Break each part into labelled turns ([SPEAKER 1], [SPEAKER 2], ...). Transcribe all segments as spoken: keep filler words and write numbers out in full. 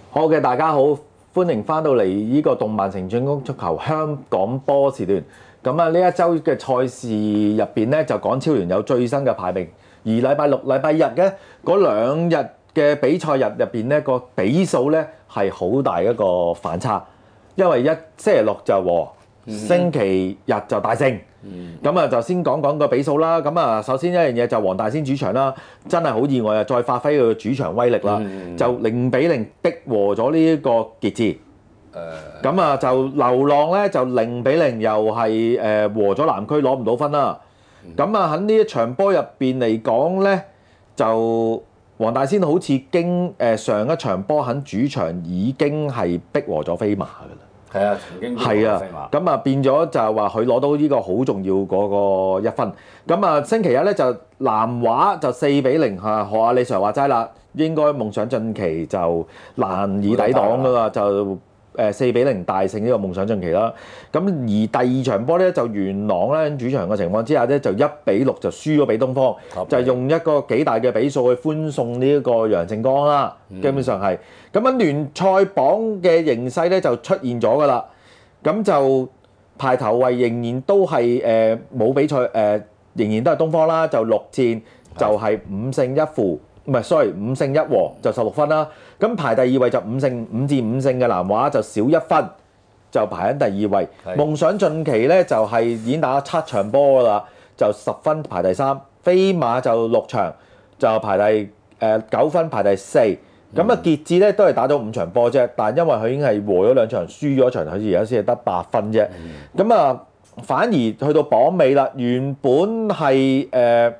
[SPEAKER 1] 好嘅，大家好，歡迎翻到嚟呢個動漫成長谷足球香港波時段。咁啊，呢一周嘅賽事入邊咧，就港超聯有最新嘅排名。而禮拜六、禮拜日嘅嗰兩日嘅比賽日入邊咧，個比數咧係好大一個反差，因為一星期六就和，星期日就大勝。咁啊，就先講講個比數啦。咁啊，首先一樣嘢就黃大仙主場啦，真係好意外啊！再發揮佢嘅主場威力啦，嗯、就零比零逼和咗呢一個傑志。誒，咁啊就流浪咧就零比零又係誒和咗南區攞唔到分啦。咁啊喺呢一場波入邊嚟講咧，就黃大仙好似經誒上一場波喺主場已經係逼和咗飛馬㗎啦。
[SPEAKER 2] 係啊，曾經
[SPEAKER 1] 係啊，咁啊變咗就係話佢攞到呢個好重要嗰個一分。咁啊星期一咧就南華就四比零嚇，學阿李 Sir 話齋啦，應該夢想進奇就難以抵擋㗎啦，就誒四比零大勝呢個夢想進奇啦。咁而第二場波咧就元朗咧主場嘅情況之下咧就一比六就輸咗俾東方，就係用一個幾大嘅比數去歡送呢一個楊靖江啦。基本上係咁樣聯賽榜嘅形勢咧就出現咗㗎啦。咁就排頭位仍然都係誒冇比賽誒、呃，仍然都係東方啦，就六戰就係五勝一負，唔係 sorry 五勝一和就十六分啦。咁排第二位就五勝五戰五勝嘅南華就少一分，就排喺第二位。夢想進奇咧就係、是、已經打咗七場波㗎啦，就十分排第三。飛馬就六場就排第誒、呃、九分排第四。咁啊，傑志咧都係打咗五場波啫，但因為佢已經係和咗兩場，輸咗一場，佢而家先係得八分啫。咁啊、嗯，反而去到榜尾啦，原本係誒、呃、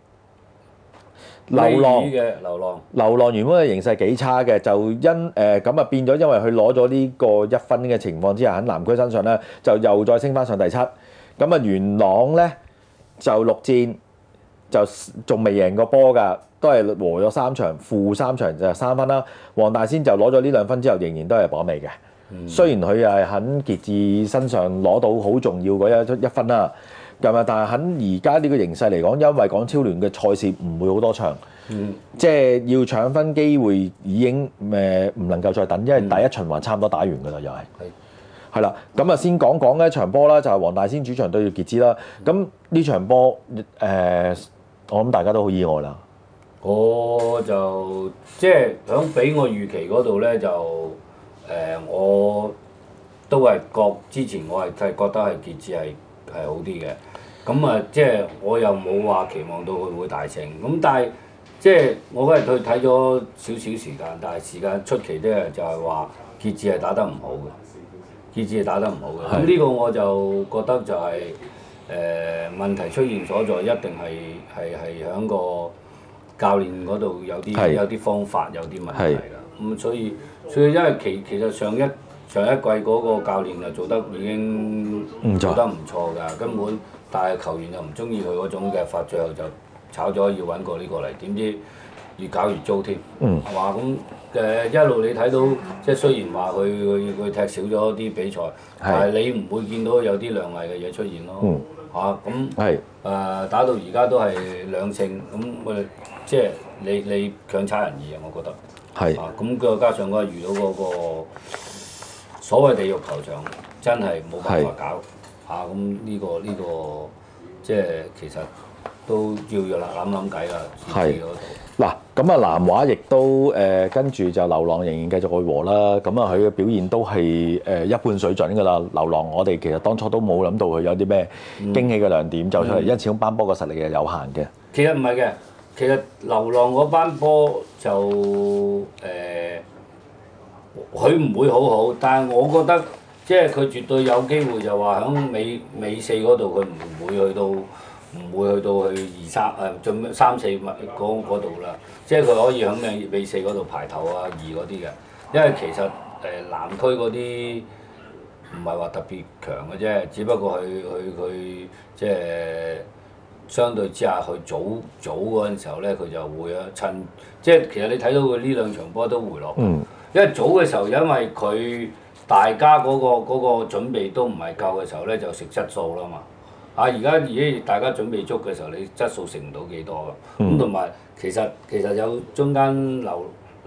[SPEAKER 1] 流浪嘅流浪，流浪原本嘅形勢幾差嘅，就因誒咁啊變咗，因為佢攞咗呢個一分嘅情況之下，喺南區身上咧就又再升翻上第七。咁啊，元朗咧就六戰就仲未贏過波㗎。都係和咗三場，負三場就三分啦。黃大仙就攞咗呢兩分之後，仍然都係榜尾嘅。嗯、雖然佢係喺傑志身上攞到好重要嗰一一分啦，咁啊，但係喺而家呢個形勢嚟講，因為港超聯嘅賽事唔會好多場，嗯、即係要搶分機會已經誒唔能夠再等，因為第一循環差唔多打完㗎啦，又係。係啦，咁啊先講講一場波啦，就係、是、黃大仙主場對住傑志啦。咁呢場波誒、呃，我諗大家都好意外啦。
[SPEAKER 2] 我就即係響俾我預期嗰度咧，就誒、呃、我都係覺之前我係係覺得係傑志係係好啲嘅。咁啊，即係我又冇話期望到佢會大勝。咁但係即係我嗰日去睇咗少少時間，但係時間出奇啲就係話傑志係打得唔好嘅，傑志係打得唔好嘅。咁呢是個我就覺得就係、是、誒、呃、問題出現所在，一定係係係響個教練嗰度有啲是有啲方法有啲問題啦，咁是、嗯、所以所以因為其其實上一上一季嗰個教練就做得已經做得唔錯㗎，根本但係球員又唔中意佢嗰種嘅法，最後就炒咗要揾個呢個嚟，點知越搞越糟添，係嘛？咁誒一路你睇到即係雖然話佢佢佢踢少咗啲比賽，是但係你唔會見到有啲亮麗嘅嘢出現咯。嗯嚇咁誒打到而家都係兩勝，咁我哋即係你你強差人意啊！我覺得係啊，咁佢加上嗰日遇到嗰個所謂地獄球場，真係冇辦法搞嚇。咁呢個呢個即係其實都要要啦諗諗計啦，自己嗰度。
[SPEAKER 1] 嗱，咁啊南華亦都誒跟住就流浪仍然繼續去和啦，咁啊佢嘅表現都係誒一般水準㗎啦。流浪我哋其實當初都冇諗到佢有啲咩驚喜嘅亮點走出嚟，因為始終班波個實力係有限嘅。
[SPEAKER 2] 其實唔係嘅，其實流浪嗰班波就誒，佢唔會好好，但係我覺得即係佢絕對有機會就話響尾尾四嗰度佢唔會去到。唔會去到去二三誒，最尾三四米嗰嗰度啦，即係佢可以喺尾尾四嗰度排頭啊二嗰啲嘅，因為其實誒、呃、南區嗰啲唔係話特別強嘅啫，只不過佢佢佢即係相對之下佢早早嗰陣時候咧，佢就會啊趁即係其實你睇到佢呢兩場波都回落，嗯、因為早嘅時候因為佢大家嗰、嗰個嗰、嗰個準備都唔係夠嘅時候咧，就食質素啦嘛。啊！而家而家大家準備足嘅時候，你質素食唔到幾多㗎？咁同埋其實其實有中間流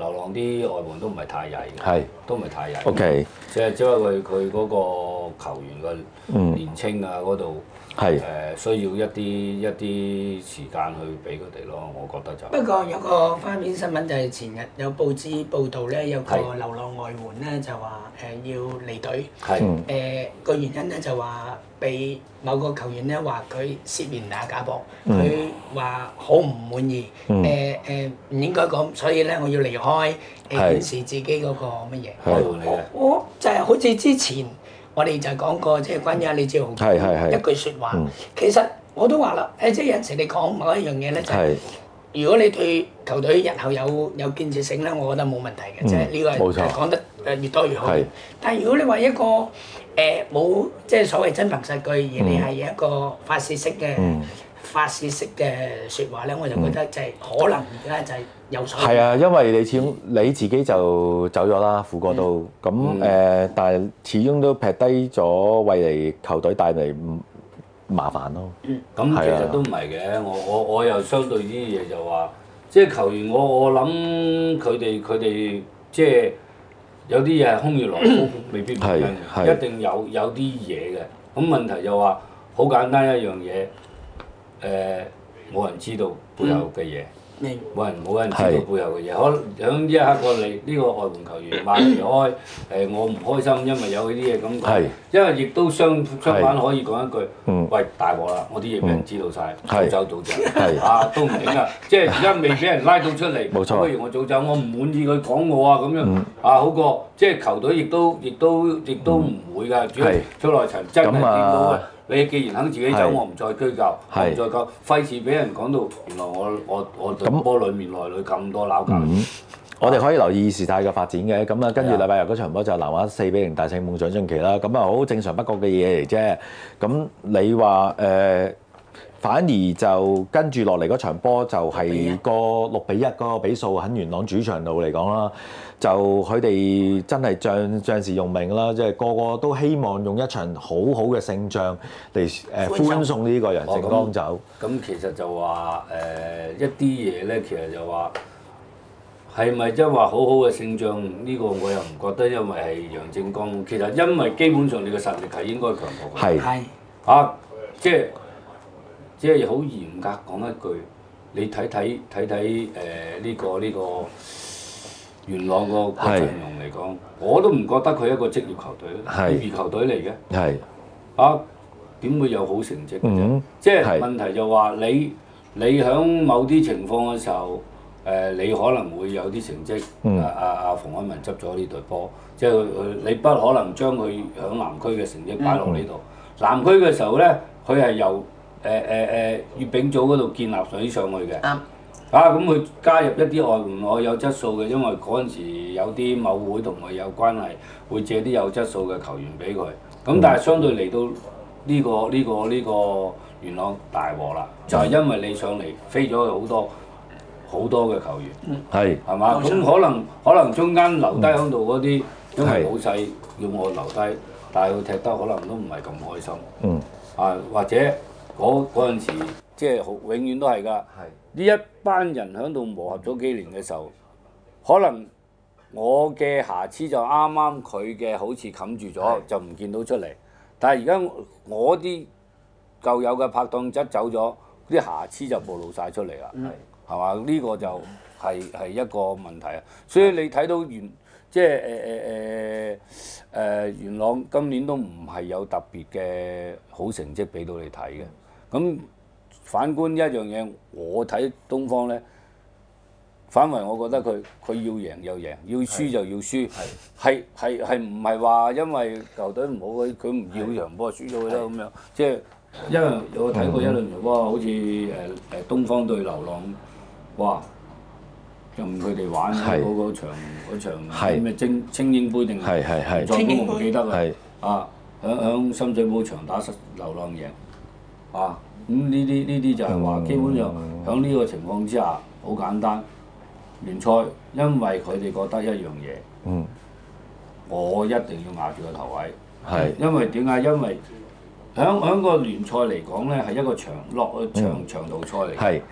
[SPEAKER 2] 流浪啲外援都唔係太曳嘅，
[SPEAKER 1] 係
[SPEAKER 2] 都唔係太曳。
[SPEAKER 1] OK，
[SPEAKER 2] 即係只不過佢佢嗰個球員嘅年青啊嗰度。
[SPEAKER 1] 係
[SPEAKER 2] 誒需要一啲一啲時間去俾佢哋咯，我覺得就。
[SPEAKER 3] 不過有個花邊新聞就係前日有報紙報道咧，有個
[SPEAKER 2] 係
[SPEAKER 3] 流浪外援咧就話誒要離隊。
[SPEAKER 2] 係。
[SPEAKER 3] 誒個原因咧就話被某個球員咧話佢涉嫌打假波，
[SPEAKER 1] 嗯
[SPEAKER 3] 佢話好唔滿意。
[SPEAKER 1] 嗯
[SPEAKER 3] 誒誒唔應該咁，所以咧我要離開誒
[SPEAKER 1] 係
[SPEAKER 3] 顯示自己嗰個乜嘢。
[SPEAKER 1] 係
[SPEAKER 2] 外援嚟嘅。
[SPEAKER 3] 我就係好似之前我哋就講過，即係關於阿李志豪
[SPEAKER 1] 係係係
[SPEAKER 3] 一句説話
[SPEAKER 1] 嗯。
[SPEAKER 3] 其實我都話啦，誒即係有陣時你講某一樣嘢咧，就係
[SPEAKER 1] 係
[SPEAKER 3] 如果你對球隊日後有有建設性咧，我覺得冇問題嘅，即係呢個
[SPEAKER 1] 冇錯
[SPEAKER 3] 係講得誒越多越好
[SPEAKER 1] 係。
[SPEAKER 3] 但係如果你話一個誒冇即係所謂真憑實據，而你係一個發泄式嘅
[SPEAKER 1] 嗯
[SPEAKER 3] 發泄式嘅説話咧，我就覺得就係可能而家就係有所
[SPEAKER 1] 係啊，因為你始終你自己就走咗啦，富哥都咁誒，但係始終都劈低咗，為嚟球隊帶嚟麻煩咯。
[SPEAKER 2] 咁其
[SPEAKER 1] 係啊
[SPEAKER 2] 實都唔係嘅，我我我又相對啲嘢就話，即係球員我我諗佢哋佢哋即係有啲嘢係空穴來風，未必原因
[SPEAKER 1] 係係
[SPEAKER 2] 嘅，一定有有啲嘢嘅。咁問題就話好簡單一樣嘢，誒冇人知道背後嘅嘢。
[SPEAKER 3] 明
[SPEAKER 2] 冇人冇人知道背後嘅嘢，可能響呢一刻個你呢個外援球員話離開，誒我唔開心，因為有呢啲嘢咁講，因為亦都相相反可以講一句，喂大鑊啦，我啲嘢俾人知道晒，早走早走，啊都唔頂啊！即係而家未俾人拉到出嚟，
[SPEAKER 1] 冇錯
[SPEAKER 2] 不如我早走，我唔滿意佢講我啊咁樣，啊好過即係球隊亦都亦都亦都唔會㗎，主要出來層真係見到。你既然肯自己走，我唔再追究，我唔再講，費事俾人講到原來我我我隊波裡面內裏咁多鬧交。
[SPEAKER 1] 我哋可以留意事態嘅發展嘅，咁啊跟住禮拜日嗰場波就南華四比零大勝夢想進奇啦，咁啊好正常不過嘅嘢嚟啫。咁你話誒，反而就跟住落嚟嗰場波就係個六比一嗰個比數喺元朗主場度嚟講啦。就佢哋真係將將士用命啦，即係個個都希望用一場好好嘅勝仗嚟誒歡送呢個人成江走。
[SPEAKER 2] 咁、哦、其實就話誒、呃、一啲嘢咧，其實就話係咪即係話好好嘅勝仗？呢、呢個我又唔覺得，因為係楊正剛。其實因為基本上你嘅實力係應該強過佢。
[SPEAKER 1] 係
[SPEAKER 2] 啊，即係即係好嚴格講一句，你睇睇睇睇誒呢個呢個。呢個元朗個個陣容嚟講，我都唔覺得佢係一個職業球隊，業餘球隊嚟嘅。係啊，點會有好成績嘅啫？嗯、即係問題就話你你響某啲情況嘅時候，誒、呃、你可能會有啲成績。阿阿阿馮海文執咗呢隊波，即係佢你不可能將佢響南區嘅成績擺落呢度。嗯、南區嘅時候咧，佢係由誒誒誒粵丙組嗰度建立水上去嘅。嗯啊，咁佢加入一啲外援，我有質素嘅，因為嗰陣時有啲某會同佢有關係，會借啲有質素嘅球員俾佢。咁但係相對嚟到呢個呢個呢個元朗大鑊啦，就係因為你上嚟飛咗好多好多嘅球員，係係嘛？咁可能可能中間留低喺度嗰啲，因為老細要我留低，但係佢踢得可能都唔係咁開心。嗯。啊，或者嗰嗰陣時即係好永遠都係㗎。係。呢一班人喺度磨合咗幾年嘅時候，可能我嘅瑕疵就啱啱佢嘅好似冚住咗，就唔見到出嚟。但係而家我啲舊有嘅拍檔質走咗，啲瑕疵就暴露晒出嚟啦。係嘛？呢、呢個就係、係、係一個問題啊。所以你睇到元即係誒誒誒誒元朗今年都唔係有特別嘅好成績俾到你睇嘅。咁反觀一樣嘢，我睇東方咧，反為我覺得佢佢要贏又贏，要輸就要輸，係係係唔係話因為球隊唔好佢佢唔要場波輸咗佢啦咁樣，即係因為我睇過一輪場波，好似誒誒東方對流浪，哇，任佢哋玩嗰嗰場嗰場咩精精英杯定係係再我唔記得啦，啊響響深水埗場打失流浪贏，啊！咁呢啲呢啲就係話，基本上喺呢個情況之下，好簡單。聯賽因為佢哋覺得一樣嘢，嗯、我一定要壓住個頭位。係是。因為點解？因為喺喺個聯賽嚟講咧，係一個長落長長途賽嚟嘅。係。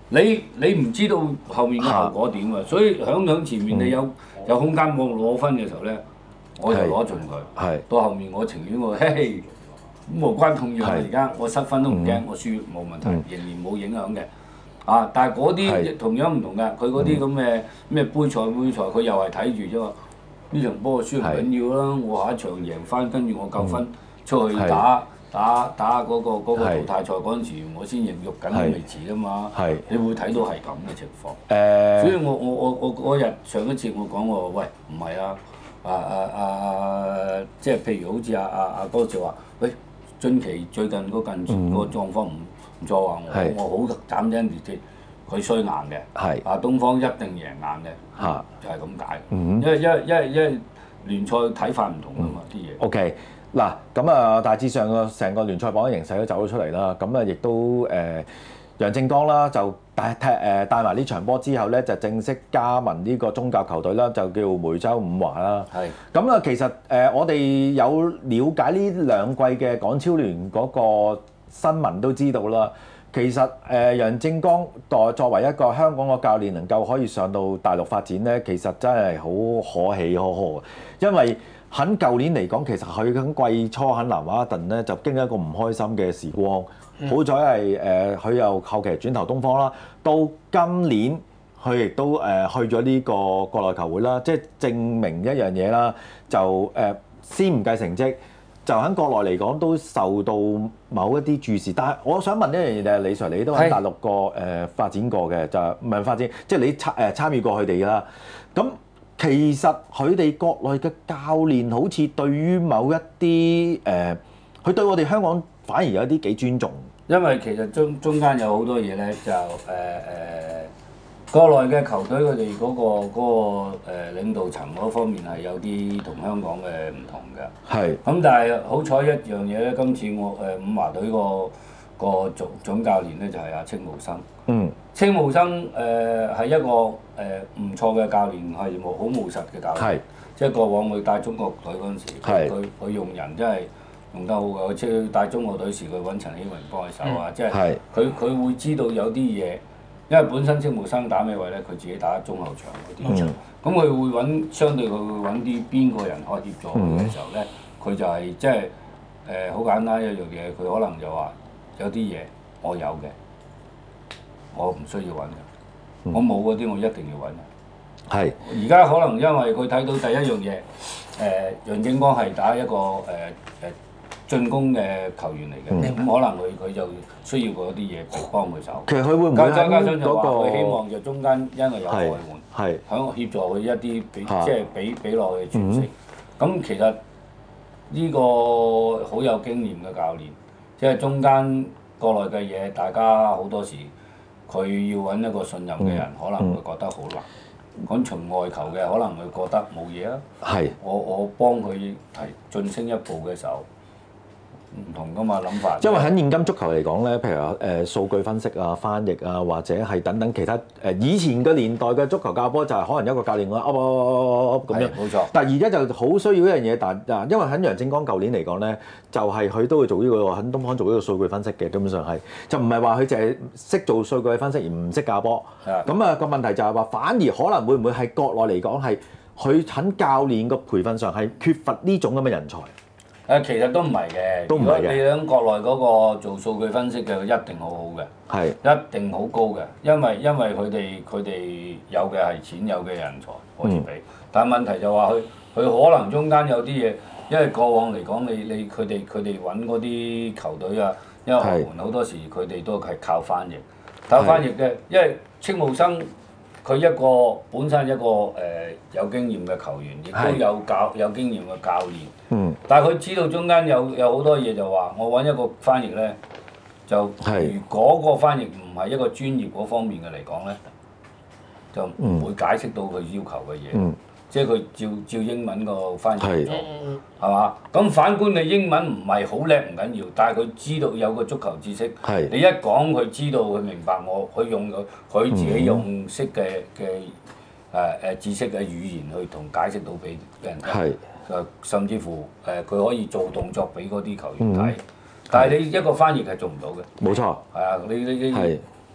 [SPEAKER 2] 你你唔知道後面嘅後果點啊，所以響響前面你有有空間我攞分嘅時候咧，我就攞盡佢。
[SPEAKER 1] 係
[SPEAKER 2] 到後面我情願我嘿嘿咁無關痛癢啊！
[SPEAKER 1] 係
[SPEAKER 2] 而家我失分都唔驚，
[SPEAKER 1] 嗯
[SPEAKER 2] 我輸冇問題，
[SPEAKER 1] 嗯
[SPEAKER 2] 仍然冇影響嘅。啊！但係嗰啲
[SPEAKER 1] 係
[SPEAKER 2] 同樣唔同㗎，佢嗰啲咁嘅咩杯賽杯賽，佢又係睇住啫嘛。呢場波輸唔緊要啦，我下一場贏翻，跟住我夠分出去打打打嗰個嗰個淘汰賽嗰陣時，我先贏肉緊都未遲啊嘛。
[SPEAKER 1] 係
[SPEAKER 2] 你會睇到係咁嘅情況。
[SPEAKER 1] 誒，
[SPEAKER 2] 所以我我我我嗰日上一次我講我話喂唔係啊啊啊啊！即係譬如好似阿阿阿哥就話喂，俊奇最近嗰近個狀況唔唔錯啊！我我好斬釘截鐵，佢衰硬嘅。
[SPEAKER 1] 係
[SPEAKER 2] 啊，東方一定贏硬嘅。
[SPEAKER 1] 嚇，
[SPEAKER 2] 就係咁解。
[SPEAKER 1] 嗯
[SPEAKER 2] 因為因為因為因為聯賽睇法唔同啊嘛啲嘢。
[SPEAKER 1] O K，嗱咁啊，大致上個成個聯賽榜嘅形勢都走咗出嚟啦。咁啊，亦都誒楊正剛啦，就帶踢誒帶埋呢場波之後咧，就正式加盟呢個宗教球隊啦，就叫梅州五華啦。
[SPEAKER 2] 係。
[SPEAKER 1] 咁啊，其實誒我哋有了解呢兩季嘅港超聯嗰個新聞都知道啦。其實誒楊正剛代作為一個香港嘅教練，能夠可以上到大陸發展咧，其實真係好可喜可賀。因為喺舊年嚟講，其實佢喺季初喺南華頓咧就經歷一個唔開心嘅時光。嗯、好彩係誒佢又後期轉投東方啦，到今年佢亦都誒去咗呢個國內球會啦，即係證明一樣嘢啦，就誒先唔計成績。就喺國內嚟講都受到某一啲注視，但係我想問一樣嘢就係李 Sir，你都喺大陸個誒發展過嘅，就唔係發展，即係你參誒參與過佢哋啦。咁其實佢哋國內嘅教練好似對於某一啲誒，佢、呃、對我哋香港反而有一啲幾尊重。
[SPEAKER 2] 因為其實中中間有好多嘢咧，就誒誒、呃呃、國內嘅球隊佢哋嗰個嗰、嗰個誒領導層嗰方面係有啲同香港嘅唔同嘅。係。咁但係好彩一樣嘢咧，今次我誒、呃、五華隊個個總總教練咧就係阿青武生。嗯。青武生誒係、呃、一個誒唔、呃、錯嘅教練，係冇好務實嘅教練。係。即係過往佢帶中國隊嗰陣時，佢佢佢用人真係用得好嘅。即係帶中國隊時，佢揾陳希榮幫佢手啊。嗯、即係佢佢會知道有啲嘢。因為本身青武生打咩位咧，佢自己打中後場嗰啲，咁佢、嗯、會揾相對佢會揾啲邊個人可以協助佢嘅時候咧，佢、嗯、就係即係誒好簡單一樣嘢，佢可能就話有啲嘢我有嘅，我唔需要揾嘅，嗯、我冇嗰啲我一定要揾嘅。係是。而家可能因為佢睇到第一樣嘢，誒、呃、楊正光係打一個誒誒。呃進攻嘅球員嚟嘅，咁、嗯、可能佢佢就需要嗰啲嘢嚟幫佢手。其實佢會唔會加加上就話佢希望就中間因為有外援，響協助佢一啲俾即係俾俾落去嘅傳承。咁、嗯、其實呢個好有經驗嘅教練，即係中間國內嘅嘢，大家好多時佢要揾一個信任嘅人，嗯、可能會覺得好難。講從外球嘅，可能佢覺得冇嘢啊。係。我我幫佢提晉升一步嘅時候。唔同噶嘛諗法，因為喺現今足球嚟講咧，譬如話誒數據分析啊、翻譯啊，或者係等等其他誒以前嘅年代嘅足球教波就係可能一個教練話噏噏噏噏咁樣，冇錯。但係而家就好需要一樣嘢，但啊，因為喺楊正剛舊年嚟講咧，就係、是、佢都會做呢、這個喺東方做呢個數據分析嘅，基本上係就唔係話佢淨係識做數據分析而唔識教波。咁啊個問題就係話，反而可能會唔會係國內嚟講係佢喺教練個培訓上係缺乏呢種咁嘅人才？誒其實都唔係嘅，如果你喺國內嗰個做數據分析嘅，佢一定好好嘅，係一定好高嘅，因為因為佢哋佢哋有嘅係錢，有嘅人才可以俾，嗯、但係問題就話佢佢可能中間有啲嘢，因為過往嚟講，你你佢哋佢哋揾嗰啲球隊啊，因為外援好多時佢哋都係靠翻譯，靠翻譯嘅，因為青武生。佢一個本身一個誒、呃、有經驗嘅球員，亦都有教有經驗嘅教練。嗯。但係佢知道中間有有好多嘢，就話我揾一個翻譯咧，就如果個翻譯唔係一個專業嗰方面嘅嚟講咧，就唔會解釋到佢要求嘅嘢。嗯。即係佢照照英文個翻譯做，係嘛？咁反觀你英文唔係好叻唔緊要，但係佢知道有個足球知識。係。你一講佢知道佢明白我，佢用佢佢自己用識嘅嘅誒誒知識嘅語言去同解釋到俾人聽。係。誒甚至乎誒佢可以做動作俾嗰啲球員睇，但係你一個翻譯係做唔到嘅。冇錯。係啊，你你你。係。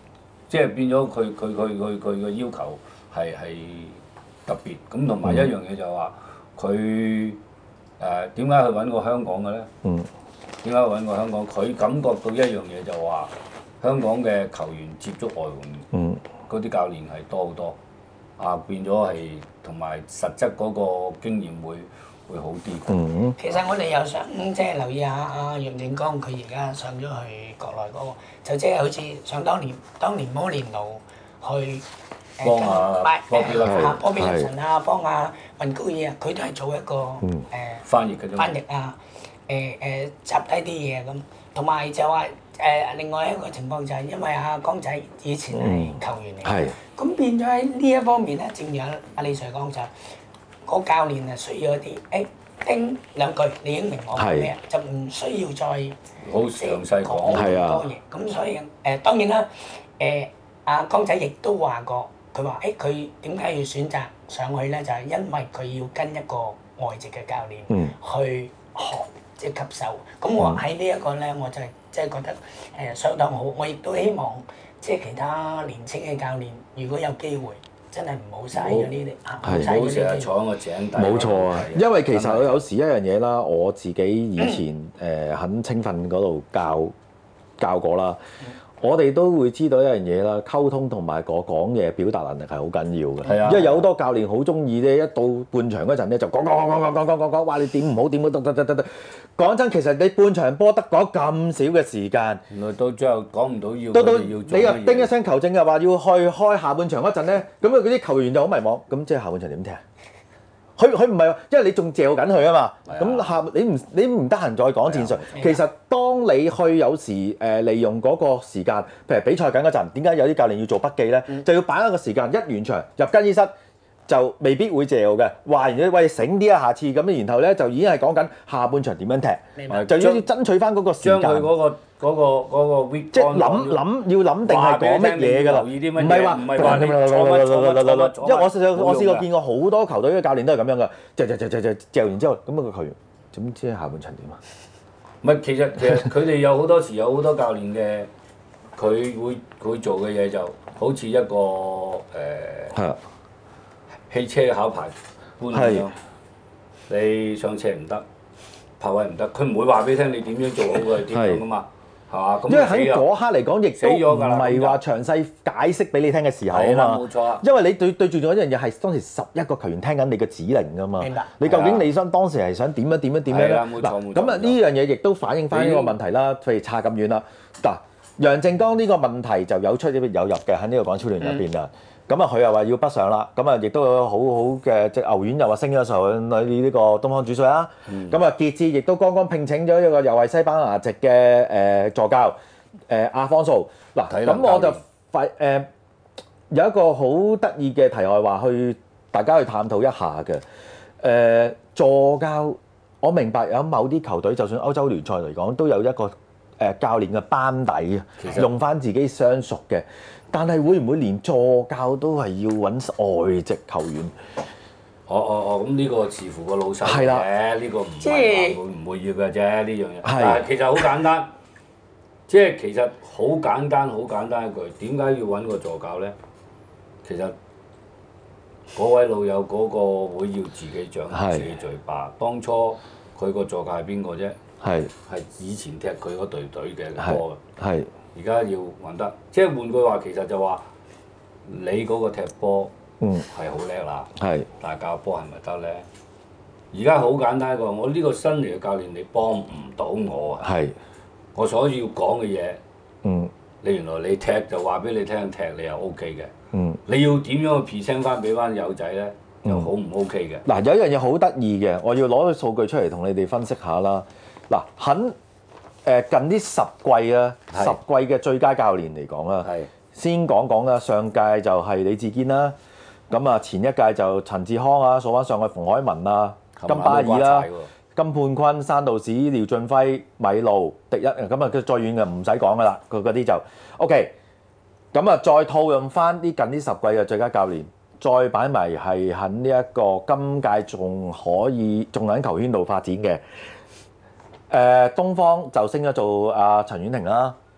[SPEAKER 2] 即係變咗佢佢佢佢佢嘅要求係係特別。咁同埋一樣嘢就係話佢誒點解去揾個香港嘅咧？
[SPEAKER 1] 嗯。
[SPEAKER 2] 點解揾個香港？佢感覺到一樣嘢就話香港嘅球員接觸外援，嗰啲、嗯、教練係多好多，啊變咗係同埋實質嗰個經驗會會好啲。
[SPEAKER 1] 嗯、
[SPEAKER 3] 其實我哋又想即係留意下阿楊定剛，佢而家上咗去國內嗰、那個，就即係好似想當年當年摩連奴去誒
[SPEAKER 2] 幫下波比
[SPEAKER 3] 啊波比利神啊，幫阿雲高爾啊，佢都係做一個誒、
[SPEAKER 1] 嗯
[SPEAKER 3] 呃、
[SPEAKER 2] 翻譯嘅啫。
[SPEAKER 3] 翻譯啊。誒誒集低啲嘢咁，同埋就話誒、呃、另外一個情況就係因為阿江仔以前係球員嚟嘅，咁、嗯、變咗喺呢一方面咧，正如阿阿李 Sir 講就係、個教練係需要一啲誒叮兩句，你已經明我講咩，就唔需要再
[SPEAKER 2] 好詳細講
[SPEAKER 3] 好多嘢。咁所以誒、呃、當然啦，誒、呃、阿江仔亦都話過，佢話誒佢點解要選擇上去咧？就係、是、因為佢要跟一個外籍嘅教練、嗯、去學。即係吸收，咁我喺呢一個咧，我就係即係覺得誒相當好。我亦都希望即係其他年青嘅教練，如果有機會，真係唔好嘥咗呢啲啊，唔好嘥咗呢啲機會。
[SPEAKER 2] 成日坐喺個井底。
[SPEAKER 1] 冇錯啊，因為其實我有時一樣嘢啦，我自己以前誒喺青訓嗰度教教過啦。我哋都會知道一樣嘢啦，溝通同埋個講嘢表達能力係好緊要嘅。係啊，因為有好多教練好中意咧，一到半場嗰陣咧就講講講講講講講講，話你點唔好點都得得得得得。講真，其實你半場波得講咁少嘅時間，
[SPEAKER 2] 原來到最後講唔到要。
[SPEAKER 1] 到到你又叮一聲球證又話要去開下半場嗰陣咧，咁啊嗰啲球員就好迷茫，咁即係下半場點踢？佢佢唔係，因為你仲嚼緊佢啊嘛。咁下你唔你唔得閒再講戰術。其實當你去有時誒利用嗰個時間，譬如比賽緊嗰陣，點解有啲教練要做筆記咧？嗯、就要把握個時間，一完場入更衣室就未必會嚼嘅。話完咗喂醒啲啊，下次咁，然後咧就已經係講緊下半場點樣踢，白就要爭取翻嗰個時間。
[SPEAKER 2] 將佢嗰個嗰個嗰個 week
[SPEAKER 1] 即係諗諗要諗定係講乜嘢㗎啦，唔係話唔係話你錯乜錯乜錯乜，因為我試我試過見過好多球隊嘅教練都係咁樣㗎，嚼嚼嚼嚼嚼嚼完之後，咁個球員點知下半場點啊？
[SPEAKER 2] 唔係，其實其實佢哋有好多時有好多教練嘅，佢會佢做嘅嘢就好似一個誒汽車考牌官咁樣，你上車唔得，泊位唔得，佢唔會話俾你聽你點樣做好佢點樣㗎嘛。係嘛？
[SPEAKER 1] 因為喺嗰刻嚟講，亦都唔係話詳細解釋俾你聽嘅時候啊嘛。
[SPEAKER 2] 冇錯。
[SPEAKER 1] 因為你對對住咗一樣嘢係當時十一個球員聽緊你嘅指令㗎嘛。明白。你究竟你想當時係想點樣點樣點樣咧？
[SPEAKER 2] 冇錯冇錯。
[SPEAKER 1] 咁啊呢樣嘢亦都反映翻呢個問題啦。譬如差咁遠啦。嗱，楊正剛呢個問題就有出有入嘅喺呢個港超聯入邊啊。咁啊佢又話要北上啦。咁啊亦都有好好嘅即牛丸又話升咗上去呢個東方主帥啦。咁啊傑志亦都剛剛聘請咗一個又係西班牙籍嘅誒助教誒阿方素。嗱咁我就發誒有一個好得意嘅題外話去大家去探討一下嘅誒助教。我明白有某啲球隊就算歐洲聯賽嚟講都有一個誒教練嘅班底，用翻自己相熟嘅。但係會唔會連助教都係要揾外籍球員？
[SPEAKER 2] 哦哦哦，咁呢個視乎個老細
[SPEAKER 1] 係啦
[SPEAKER 2] 嘅，呢個唔係話會唔會要嘅啫，呢樣嘢。
[SPEAKER 1] 係
[SPEAKER 2] 但係其實好簡單，即係其實好簡單，好簡單一句，點解要揾個助教咧？其實嗰位老友嗰個會要自己掌握自己嘴巴。當初佢個助教係邊個啫？係係以前踢佢嗰隊隊嘅波嘅。係。而家要揾得，即係換句話，其實就話你嗰個踢波係好叻啦，嗯、但係教波係咪得咧？而家好簡單一個，我呢個新嚟嘅教練，你幫唔到我啊！係，我所要講嘅嘢，嗯、你原來你踢就話俾你聽，踢你又 O K 嘅，嗯、你要點樣去 present 翻俾翻友仔咧，又好唔 O K 嘅。嗱、嗯，有一樣嘢好得意嘅，我要攞個數據出嚟同你哋分析下啦。嗱，肯。誒近呢十季啊，十季嘅最佳教練嚟講啦，先講講啦。上屆就係李志堅啦，咁啊前一屆就陳志康啊，數翻上去馮海文啊、金巴爾啦、金判坤、山道士、廖俊輝、米路、迪一，咁啊佢再遠嘅唔使講噶啦，佢嗰啲就 OK。咁啊再套用翻啲近呢十季嘅最佳教練，再擺埋係喺呢一個今屆仲可以仲喺球圈度發展嘅。誒東方就升咗做阿陳婉婷啦，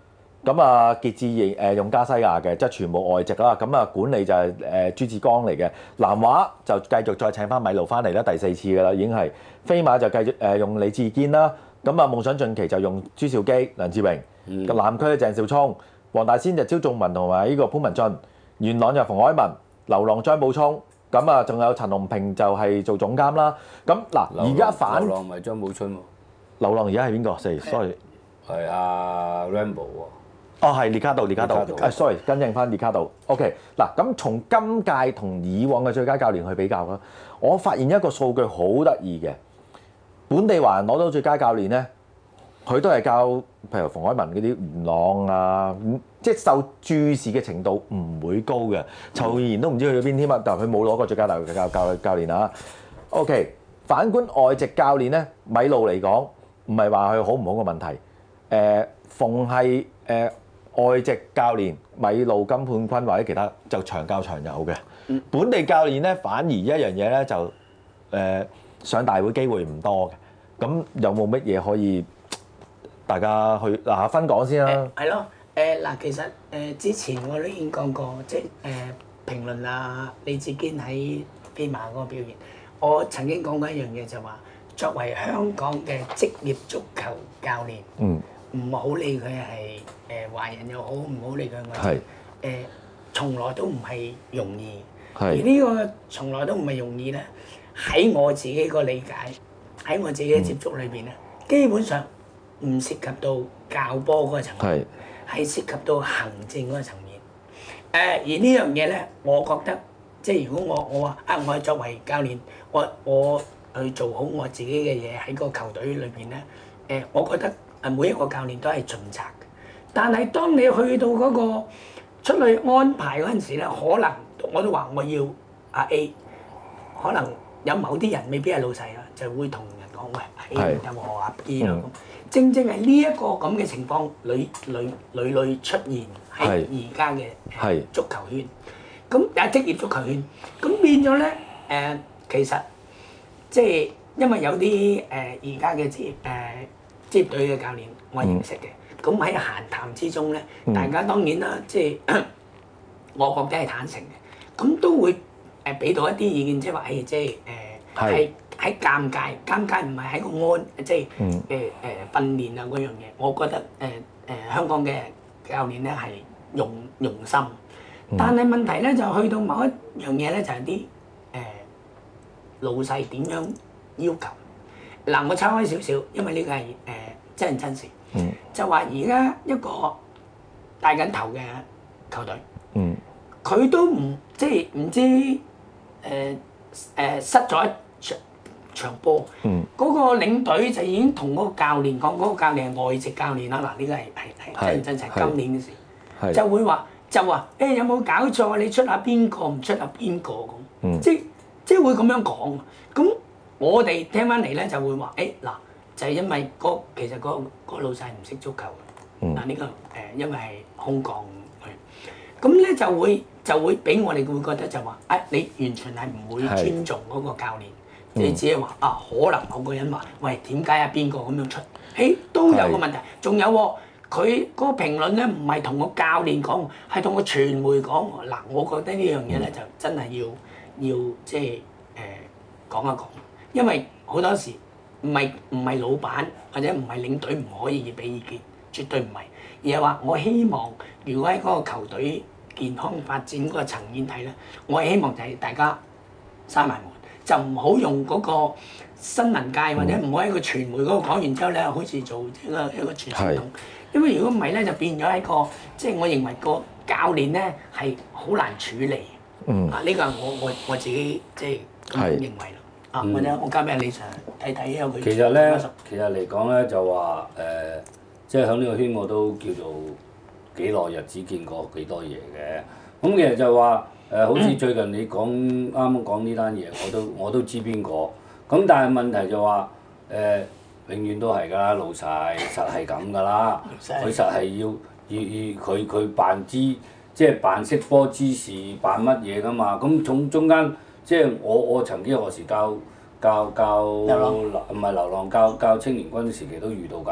[SPEAKER 1] 咁啊，傑志亦誒用加西亞嘅，即係全部外籍啦。咁啊，管理就係誒朱志剛嚟嘅。南華就繼續再請翻米路翻嚟啦，第四次㗎啦，已經係。飛馬就繼續誒用李志堅啦。咁啊，夢想進奇就用朱兆基、梁志榮。
[SPEAKER 2] 嗯。
[SPEAKER 1] 個南區咧鄭少聰，黃大仙就招仲文同埋呢個潘文俊。元朗就馮海文，流浪張寶聰。咁啊，仲有陳龍平就係做總監啦。咁嗱，而家反
[SPEAKER 2] 流浪咪張寶春喎。
[SPEAKER 1] 流浪而家係邊個？sorry，
[SPEAKER 2] 係阿 Rambo 喎。
[SPEAKER 1] 哦，係列卡度，列卡度。
[SPEAKER 2] 列卡度
[SPEAKER 1] 誒，sorry，跟正翻列卡度。OK，嗱，咁從今屆同以往嘅最佳教練去比較啦，我發現一個數據好得意嘅，本地華人攞到最佳教練咧，佢都係教譬如馮海文嗰啲元朗啊，即係受注視嘅程度唔會高嘅。陳浩然都唔知去咗邊添啊，但係佢冇攞過最佳大學嘅教教教練啊。OK，反觀外籍教練咧，米路嚟講，唔係話佢好唔好嘅問題。誒、呃，逢係誒。呃外籍教練米路、金判坤或者其他就長教長有嘅，嗯、本地教練咧反而一樣嘢咧就誒、呃、上大會機會唔多嘅，咁有冇乜嘢可以大家去嗱阿芬講先啦？
[SPEAKER 3] 係咯，誒嗱，其實誒、呃、之前我都已經講過，即係誒、呃、評論啊李志堅喺飛馬嗰個表現，我曾經講過一樣嘢就話，作為香港嘅職業足球教練。嗯。唔好理佢係誒華人又好，唔好理佢外籍，誒從來都唔係容易。是而呢個從來都唔係容易咧，喺我自己個理解，喺我自己嘅接觸裏邊咧，嗯、基本上唔涉及到教波嗰個層面，係是涉及到行政嗰個層面。誒、呃、而呢樣嘢咧，我覺得即係如果我我話啊，我係作為教練，我我去做好我自己嘅嘢喺個球隊裏邊咧，誒、呃、我覺得。誒每一個教練都係盡責嘅，但係當你去到嗰個出去安排嗰陣時咧，可能我都話我要阿 A，可能有某啲人未必係老細啦，就會同人講喂 A 有冇阿 B 咯咁。正正係呢一個咁嘅情況，屢屢屢屢出現喺而家嘅足球圈，咁有職業足球圈，咁變咗咧誒，其實即係因為有啲誒而家嘅職業誒。呃職業隊嘅教練我認識嘅，咁喺、嗯、閒談之中咧，嗯、大家當然啦，即係我覺得係坦誠嘅，咁都會誒俾到一啲意見，即係話誒，即係誒係喺尷尬，尷尬唔係喺個安，即係誒誒訓練啊嗰樣嘢，我覺得誒誒、呃呃、香港嘅教練咧係用用心，但係問題咧就去到某一樣嘢咧，就係啲誒老細點樣要求。嗱，我岔開少少，因為呢個係誒、呃、真人真事，嗯、就話而家一個帶緊頭嘅球隊，佢、嗯、都唔即係唔知誒誒、呃呃、失咗一場場波，嗰、嗯、個領隊就已經同嗰個教練講，嗰、嗰個教練係外籍教練啦。嗱，呢個係係係真人真事，今年嘅事，是就會話就話誒、欸、有冇搞錯？你出下邊個唔出下邊個咁，嗯、即即係會咁樣講，咁。我哋聽翻嚟咧就會話，誒、欸、嗱，就係、是、因為嗰其實嗰、嗰個老細唔識足球，嗱呢、嗯、個誒、呃、因為係空降佢，咁咧就會就會俾我哋會覺得就話，誒、哎、你完全係唔會尊重嗰個教練，是你只係話啊可能某個人話，喂點解啊邊個咁樣出，誒、欸、都有個問題，仲是有喎，佢嗰個評論咧唔係同個教練講，係同個傳媒講，嗱我覺得呢樣嘢咧就真係要要即係誒講一講。因為好多時唔係唔係老闆或者唔係領隊唔可以俾意見，絕對唔係，而係話我希望如果喺嗰個球隊健康發展嗰個層面睇咧，我係希望就係大家閂埋門，就唔好用嗰個新聞界或者唔好喺個傳媒嗰度講完之後咧，好似做一個一個傳傳統。因為如果唔係咧，就變咗一個即係我認為個教練咧係好難處理。嗯。啊，呢個係我我我自己即係咁樣認為啦。啊！或者我交俾李 Sir 睇睇有佢。
[SPEAKER 2] 其實咧，其實嚟講咧就話誒、呃，即係喺呢個圈我都叫做幾耐日子見過幾多嘢嘅。咁其實就話誒、呃，好似最近你講啱啱講呢單嘢，我都我都知邊個。咁但係問題就話誒、呃，永遠都係㗎啦，老細實係咁㗎啦。佢實係要要要佢佢扮知，即係扮識波之士，扮乜嘢㗎嘛？咁從中間。即係我我曾經何時教教教唔係流浪教教青年軍時期都遇到㗎，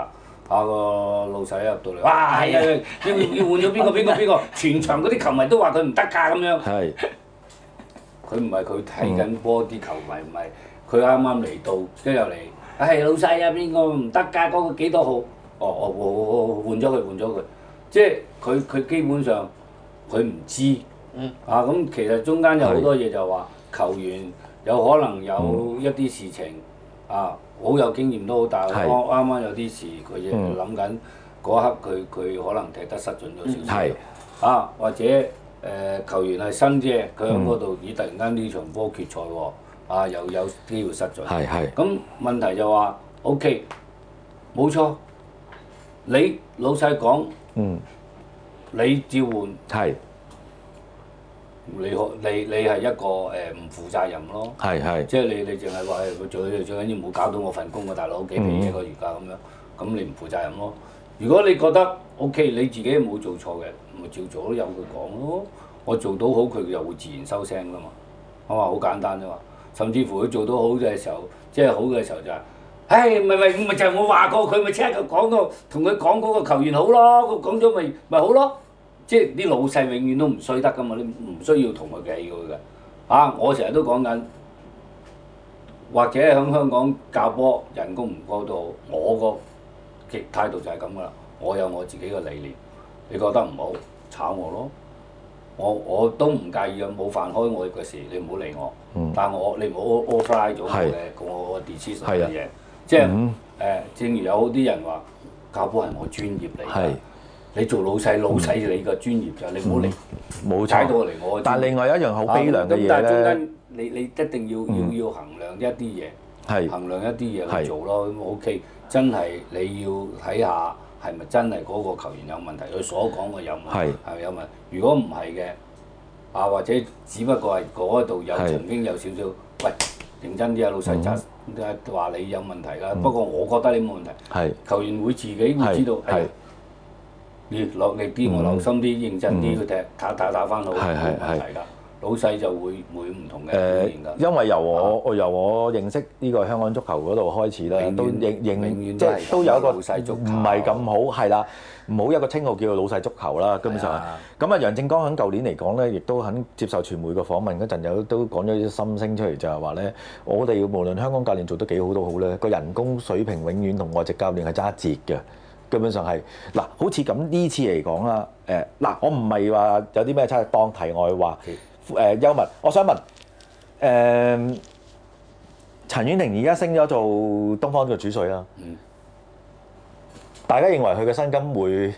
[SPEAKER 2] 啊個老細一入到嚟，哇係啊，要要換咗邊個邊個邊個，全場嗰啲球迷都話佢唔得㗎咁樣。
[SPEAKER 1] 係。
[SPEAKER 2] 佢唔係佢睇緊波，啲球迷唔係佢啱啱嚟到，跟住入嚟，唉老細啊邊個唔得㗎？嗰個幾多號？哦哦哦哦換咗佢換咗佢，即係佢佢基本上佢唔知。
[SPEAKER 3] 嗯。
[SPEAKER 2] 啊咁其實中間有好多嘢就話球員有可能有一啲事情啊好有經驗都好，但係啱啱啱有啲事佢亦諗緊嗰刻佢佢可能踢得失準咗少少。啊或者。誒、呃、球員係新啫，佢喺嗰度，咦！突然間呢場波決賽喎，啊又有機會失準。係係。咁問題就話，O K，冇錯，你老細講，嗯，你召喚係，你可你你係一個誒唔、呃、負責任咯。係係。即係你你淨係話誒，最最緊要唔好搞到我份工啊，大佬幾皮嘢個月價咁樣，咁你唔負責任咯。如果你覺得 O K，你自己冇做錯嘅。咪照做都有佢講咯，我做到好佢又會自然收聲噶嘛，我話好簡單啫嘛。甚至乎佢做到好嘅時候，即係好嘅時候就係、是，唉咪咪咪就係我話過佢咪即刻講到同佢講嗰個球員好咯，佢講咗咪咪好咯。即係啲老細永遠都唔衰得噶嘛，你唔需要同佢計佢嘅。啊，我成日都講緊，或者喺香港教波人工唔高都好，我個嘅態度就係咁噶啦，我有我自己嘅理念。你覺得唔好炒我咯？我我都唔介意啊，冇犯開我嘅事，你唔好理我。嗯、但係我你唔好 override 咗我嘅我個 decision 嘅嘢。即係誒、嗯呃，正如有啲人話，教波係我專業嚟㗎。是你做老細，老細你個專業就、嗯、你唔好嚟，冇踩到嚟我。但係另外一樣好悲涼嘅嘢咧，咁但係中間你你一定要、嗯、要要衡量一啲嘢，是衡量一啲嘢去做咯。咁 OK，真係你要睇下。係咪真係嗰個球員有問題？佢所講嘅有問題，係咪有問題？如果唔係嘅，啊或者只不過係嗰度有曾經有少少，喂認真啲啊，老細就話你有問題㗎。不過我覺得你冇問題。球員會自己會知道，係你落力啲，我留心啲，認真啲去踢，打打打翻好，冇問題㗎。老細就會會唔同嘅表現㗎。因為由我我由我認識呢個香港足球嗰度開始咧，都認認即係都有一個唔係咁好，係啦，唔好一個稱號叫做老細足球啦，根本上。咁啊，楊正剛喺舊年嚟講咧，亦都肯接受傳媒嘅訪問嗰陣，有都講咗啲心聲出嚟，就係話咧，我哋無論香港教練做得幾好都好咧，個人工水平永遠同外籍教練係爭一截嘅。基本上係嗱，好似咁呢次嚟講啦，誒嗱，我唔係話有啲咩差，當題外話。誒幽默，我想問誒、呃、陳婉婷而家升咗做東方嘅主帥啦，嗯、大家認為佢嘅薪金會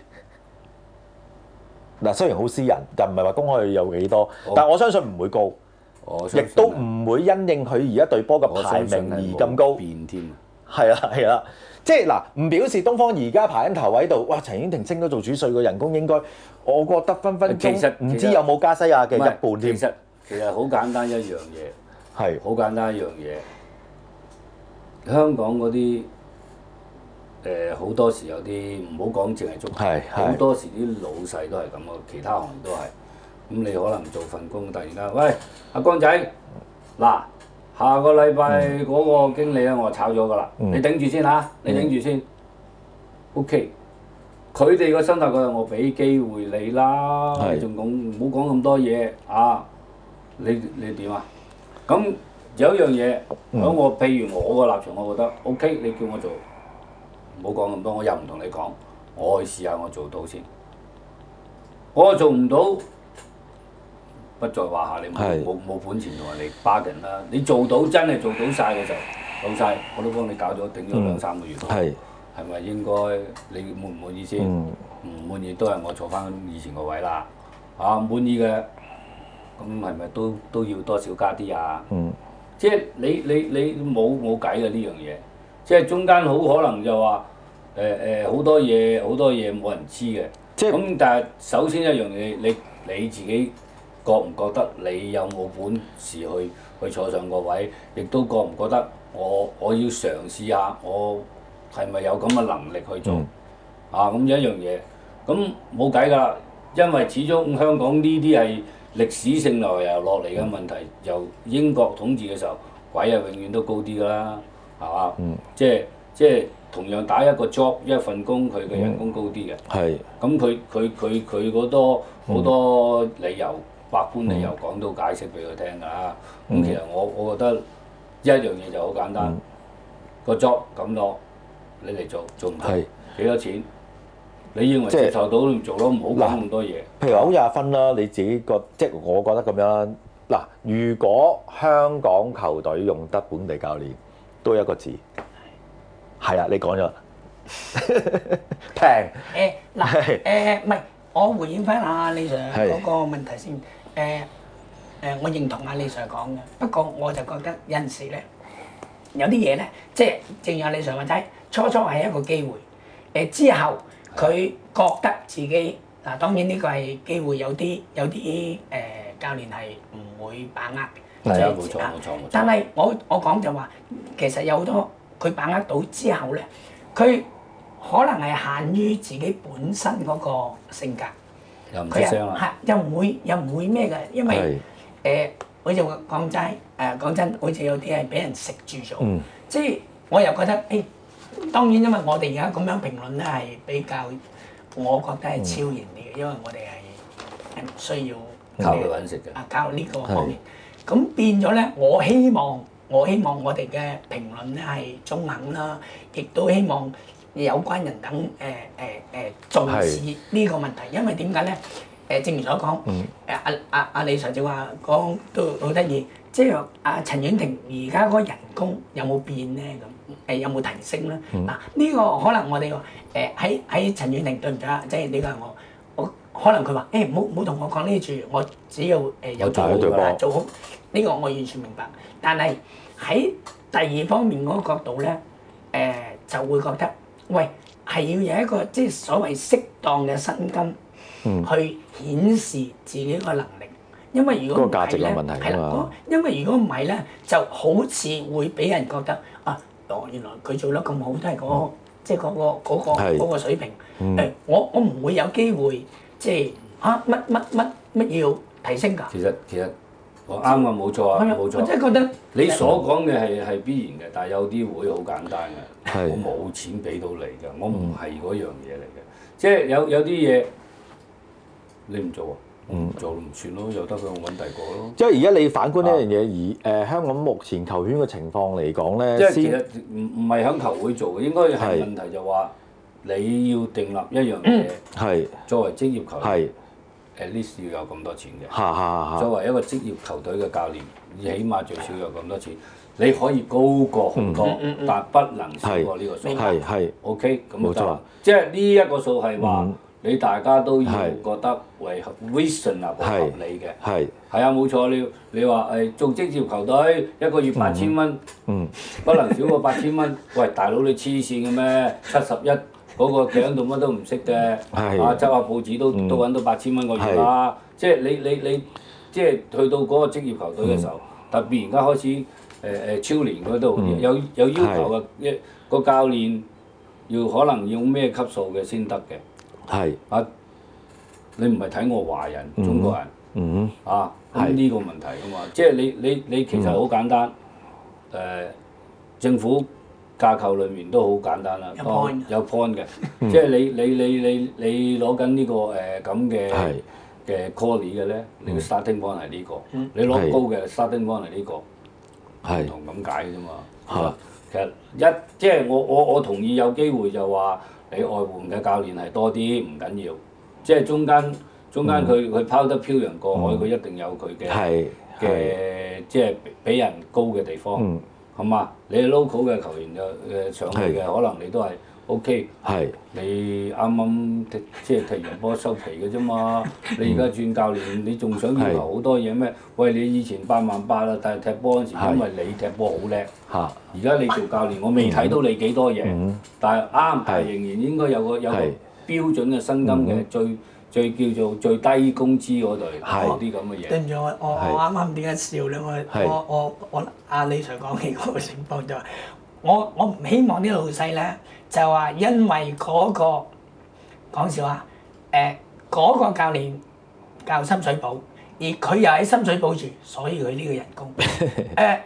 [SPEAKER 2] 嗱，雖然好私人，就唔係話公開有幾多，我但係我相信唔會高，亦都唔會因應佢而家隊波嘅排名而咁高，變添，係啦係啦，即係嗱，唔表示東方而家排緊頭位度，哇！陳婉婷升咗做主帥嘅人工應該。我覺得分分鐘唔知有冇加西亞嘅一半添。其實其實好簡單一樣嘢，係好簡單一樣嘢。香港嗰啲誒好多時有啲唔好講，淨係足球，好多時啲老細都係咁嘅，其他行業都係。咁你可能做份工，突然間，喂，阿江仔，嗱，下個禮拜嗰個經理咧，我炒咗㗎啦，你頂住先嚇，你頂住先 ，OK。佢哋個心態覺得我俾機會你啦，你仲講唔好講咁多嘢啊！你你點啊？咁有一樣嘢，喺我譬如我個立場，我覺得 OK，你叫我做，唔好講咁多，我又唔同你講，我去試下我做到先。我做唔到，不在話下，你冇冇冇本錢同人哋 bargain 啦。你做到真係做到晒嘅時候，老細我都幫你搞咗頂咗兩三個月。係。係咪應該你滿唔滿意先？唔、嗯、滿意都係我坐翻以前個位啦。啊，滿意嘅，咁係咪都都要多少加啲啊？嗯、即係你你你冇冇計嘅呢樣嘢。即係中間好可能就話誒誒好多嘢好多嘢冇人知嘅。即係咁，但係首先一樣嘢，你你自己覺唔覺得你有冇本事去去坐上個位？亦都覺唔覺得我我要嘗試下我？係咪有咁嘅能力去做？嗯、啊，咁有一樣嘢，咁冇計㗎，因為始終香港呢啲係歷史性來由落嚟嘅問題，嗯、由英國統治嘅時候，位啊永遠都高啲㗎啦，係嘛？嗯、即係即係同樣打一個 job 一份工，佢嘅人工高啲嘅。
[SPEAKER 1] 係。
[SPEAKER 2] 咁佢佢佢佢好多好多理由，百般理由講到解釋俾佢聽㗎啦。咁其實我我覺得一樣嘢就好簡單，個 job 咁多，你嚟做做唔到幾多錢？你認為接受到就做咯，唔好講咁多嘢。
[SPEAKER 1] 譬如話好似阿芬啦，你自己覺即係我覺得咁樣嗱，如果香港球隊用得本地教練，都一個字，係啊，你講咗平。
[SPEAKER 3] 誒嗱誒，唔係我回應翻阿李 Sir 嗰個問題先。誒誒，我認同阿李 Sir 講嘅，不過我就覺得有陣時咧，有啲嘢咧，即係正如阿李 Sir 話齋，初初係一個機會，誒之後佢覺得自己嗱，當然呢個係機會，有啲有啲誒教練係唔會把握嘅。
[SPEAKER 2] 係啊，冇錯冇錯冇錯。
[SPEAKER 3] 但係我我講就話，其實有好多佢把握到之後咧，佢可能係限於自己本身嗰個性格。
[SPEAKER 2] 又唔出聲啦，
[SPEAKER 3] 又唔會又唔會咩嘅，因為誒，我就講真誒講真，好似有啲係俾人食住咗，
[SPEAKER 1] 嗯、
[SPEAKER 3] 即係我又覺得誒、欸，當然因為我哋而家咁樣評論咧係比較，我覺得係超然啲嘅，因為我哋係係唔需要
[SPEAKER 2] 靠佢揾食嘅，
[SPEAKER 3] 啊靠呢個方面，咁變咗咧，我希望我希望我哋嘅評論咧係中肯啦，亦都希望有關人等誒誒誒重視呢個問題，因為點解咧？誒，正如所講，誒阿阿阿李 Sir 就話講都好得意，即係阿陳婉婷而家嗰個人工有冇變咧？咁誒有冇提升咧？嗱，呢個可能我哋話誒喺喺陳婉婷對唔住啊，即係呢個係我我可能佢話誒唔好唔好同我講呢住，我只要誒有做好啦，做好呢個我完全明白。但係喺第二方面嗰個角度咧，誒就會覺得。喂，係要有一個即係所謂適當嘅薪金，嗯、去顯示自己個能力。因為如果唔係咧，係啦，因為如果唔係咧，就好似會俾人覺得啊，哦，原來佢做得咁好，都係嗰、嗰個嗯、即係嗰、嗰個嗰、嗰個嗰個水平。誒、嗯欸，我我唔會有機會即係啊乜乜乜乜要提升㗎。
[SPEAKER 2] 其實其實。我啱啊，冇錯啊，冇錯。
[SPEAKER 3] 我真係覺得
[SPEAKER 2] 你所講嘅係係必然嘅，但係有啲會好簡單嘅，我冇錢俾到你嘅，我唔係嗰樣嘢嚟嘅。即係有有啲嘢你唔做啊，唔做唔算咯，由得佢揾第二個咯。
[SPEAKER 1] 即係而家你反觀呢樣嘢，而誒香港目前球圈嘅情況嚟講咧，
[SPEAKER 2] 即係其實唔唔係響球會做嘅，應該係問題就話你要訂立一樣嘢，係作為職業球員。at least 要有咁多錢嘅，作為一個職業球隊嘅教練，起碼最少有咁多錢。你可以高過好多，嗯嗯嗯、但不能少過呢個數。係係。O K， 咁就得。即係呢一個數係話，嗯、你大家都要覺得為 reasonable 合理嘅。係。係啊，冇錯。你你話誒做職業球隊一個月八千蚊，嗯，不能少過八千蚊。喂，大佬你黐線嘅咩？七十一。嗰個頸度乜都唔識嘅，啊執下報紙都都揾到八千蚊個月啦！即係你你你，即係去到嗰個職業球隊嘅時候，特別而家開始誒誒超聯嗰度有有要求嘅，一個教練要可能要咩級數嘅先得嘅。係啊，你唔係睇我華人中國人，啊咁呢個問題㗎嘛？即係你你你其實好簡單，誒政府。架構裏面都好簡單啦，有 point 有 point 嘅，即係你你你你你攞緊呢個誒咁嘅嘅 call 嘅咧，你嘅 starting point 係呢個，你攞高嘅 starting point 係呢個，唔同咁解嘅啫嘛。其實一即係我我我同意有機會就話你外援嘅教練係多啲唔緊要，即係中間中間佢佢拋得漂洋過海，佢一定有佢嘅嘅即係比人高嘅地方。係嘛？你 local 嘅球員就誒上去嘅，可能你都係 OK。係。你啱啱踢即係踢完波收皮嘅啫嘛。你而家轉教練，你仲想要求好多嘢咩？喂，你以前八萬八啦，但係踢波嗰時因為你踢波好叻。嚇。而家你做教練，我未睇到你幾多嘢，但係啱，但係仍然應該有個有個標準嘅薪金嘅最。最叫做最低工資嗰隊，嗰啲咁嘅嘢。對唔住我，我我啱啱點解笑咧？我我我我阿李 Sir 講起嗰個情況就係，我我唔希望啲老細咧就話因為嗰個講笑話，誒嗰個教練教深水埗，而佢又喺深水埗住，所以佢呢個人工誒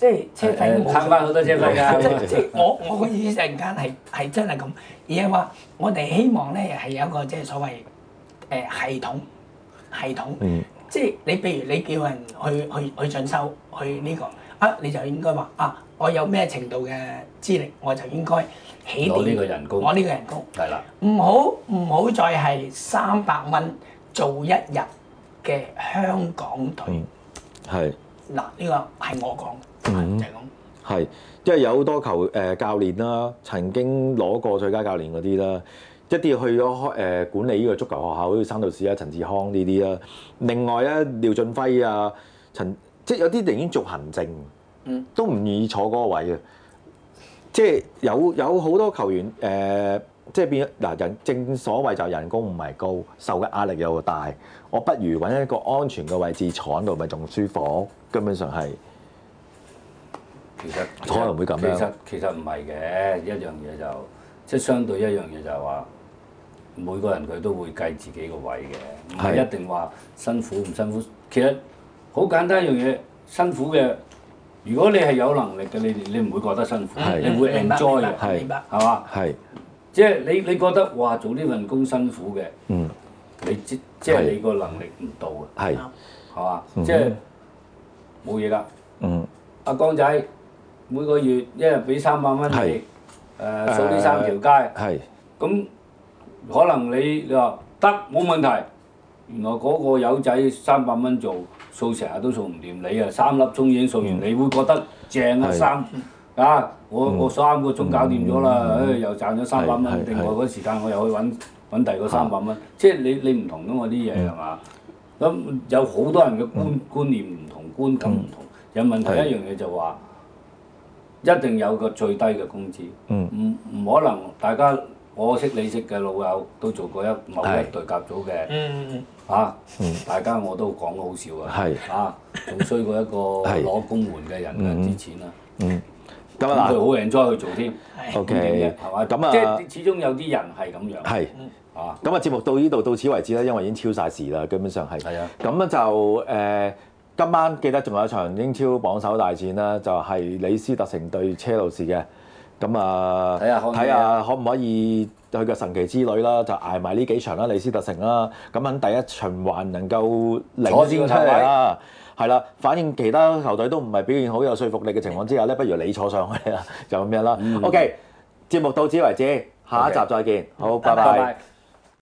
[SPEAKER 3] 即係車費冇
[SPEAKER 2] 慳翻好多車費㗎。
[SPEAKER 3] 即即我我個意思陣間係係真係咁，而係話我哋希望咧係有一個即係所謂誒、呃、系統系統，
[SPEAKER 1] 嗯
[SPEAKER 3] 即係你譬如你叫人去去去進修去呢、個啊，你就應該話啊，我有咩程度嘅資歷，我就應該起
[SPEAKER 2] 攞呢
[SPEAKER 3] 點
[SPEAKER 2] 個人工，
[SPEAKER 3] 攞呢個人工。
[SPEAKER 2] 係啦，
[SPEAKER 3] 唔好唔好再係三百蚊做一日嘅香港隊。
[SPEAKER 1] 嗯，係
[SPEAKER 3] 嗱，呢個係我講嘅，
[SPEAKER 1] 嗯
[SPEAKER 3] 就係咁。
[SPEAKER 1] 係，因為有好多球誒、呃、教練啦，曾經攞過最佳教練嗰啲啦，一啲去咗誒、呃、管理呢個足球學校，好似山道士啊、陳志康呢啲啦。另外咧，廖俊輝啊、陳，即係有啲寧願做行政，
[SPEAKER 3] 嗯，
[SPEAKER 1] 都唔願意坐嗰個位嘅。即係有有好多球員誒、呃，即係變嗱人，正所謂就人工唔係高，受嘅壓力又大，我不如揾一個安全嘅位置坐喺度，咪仲舒服。根本上係。
[SPEAKER 2] 其實
[SPEAKER 1] 可能會咁樣
[SPEAKER 2] 其實其實唔係嘅，一樣嘢就即係相對一樣嘢就係話，每個人佢都會計自己個位嘅，唔係
[SPEAKER 1] 係
[SPEAKER 2] 一定話辛苦唔辛苦。其實好簡單一樣嘢，辛苦嘅，如果你係有能力嘅，你你唔會覺得辛苦，
[SPEAKER 1] 係
[SPEAKER 2] 你會
[SPEAKER 3] 明白
[SPEAKER 2] enjoy
[SPEAKER 3] 明
[SPEAKER 2] 嘅，
[SPEAKER 3] 白明白。
[SPEAKER 2] 係嘛？
[SPEAKER 1] 係，
[SPEAKER 2] 即係你你覺得哇做呢份工辛苦嘅，
[SPEAKER 1] 嗯，
[SPEAKER 2] 你即即係你個能力唔到啊，
[SPEAKER 1] 係，
[SPEAKER 2] 係嘛？
[SPEAKER 1] 嗯
[SPEAKER 2] 即係冇嘢㗎。
[SPEAKER 1] 嗯，
[SPEAKER 2] 阿江仔每個月一日俾三百蚊你，
[SPEAKER 1] 係
[SPEAKER 2] 誒掃呢三條街，
[SPEAKER 1] 係，
[SPEAKER 2] 咁可能你你話得冇問題，原來嗰個友仔三百蚊做掃成日都掃唔掂，你啊三粒鐘已經掃完，你會覺得正啊
[SPEAKER 1] 係
[SPEAKER 2] 三啊，我
[SPEAKER 1] 嗯
[SPEAKER 2] 我三個鐘搞掂咗啦，
[SPEAKER 1] 嗯
[SPEAKER 2] 誒又賺咗三百蚊，
[SPEAKER 1] 係係
[SPEAKER 2] 另外嗰時間我又去揾揾第二個三百蚊，即係你你唔同噶嘛啲嘢
[SPEAKER 1] 嗯
[SPEAKER 2] 係嘛？咁有好多人嘅觀觀念唔同，觀感唔同，有問題
[SPEAKER 1] 係
[SPEAKER 2] 一樣嘢就話。一定有個最低嘅工資，
[SPEAKER 1] 嗯
[SPEAKER 2] 唔唔可能大家我識你識嘅老友都做過一某一
[SPEAKER 1] 係
[SPEAKER 2] 隊甲組嘅，
[SPEAKER 3] 嗯嗯
[SPEAKER 2] 嚇，
[SPEAKER 1] 嗯
[SPEAKER 2] 大家我都講好笑啊，
[SPEAKER 1] 係
[SPEAKER 2] 嚇，仲衰過一個
[SPEAKER 1] 係
[SPEAKER 2] 攞公援嘅人
[SPEAKER 1] 嗯
[SPEAKER 2] 嘅啲錢啊，
[SPEAKER 1] 嗯，咁
[SPEAKER 2] 咁
[SPEAKER 1] 啊
[SPEAKER 2] 佢好 enjoy 去做添，
[SPEAKER 3] 係。
[SPEAKER 1] OK
[SPEAKER 2] 點啫係嘛？
[SPEAKER 1] 咁啊
[SPEAKER 2] 即係始終有啲人係咁樣，
[SPEAKER 1] 係。
[SPEAKER 2] 啊，
[SPEAKER 1] 咁啊，節目到呢度到此為止啦，因為已經超晒時啦，基本上係。
[SPEAKER 2] 係啊。
[SPEAKER 1] 咁咧就誒、呃，今晚記得仲有一場英超榜首大戰啦，就係、李斯特城對車路士嘅。咁啊，
[SPEAKER 2] 睇下可唔可以
[SPEAKER 1] 睇下可唔可以佢嘅神奇之旅啦，就捱埋呢幾場啦，李斯特城啦。咁喺第一循環能夠領先出嚟啦。係啦，反映其他球隊都唔係表現好有說服力嘅情況之下咧，不如你坐上去啦，就咁樣啦。
[SPEAKER 2] 嗯
[SPEAKER 1] OK，節目到此為止，下一集再見。好，拜
[SPEAKER 3] 拜
[SPEAKER 1] 拜
[SPEAKER 2] 拜。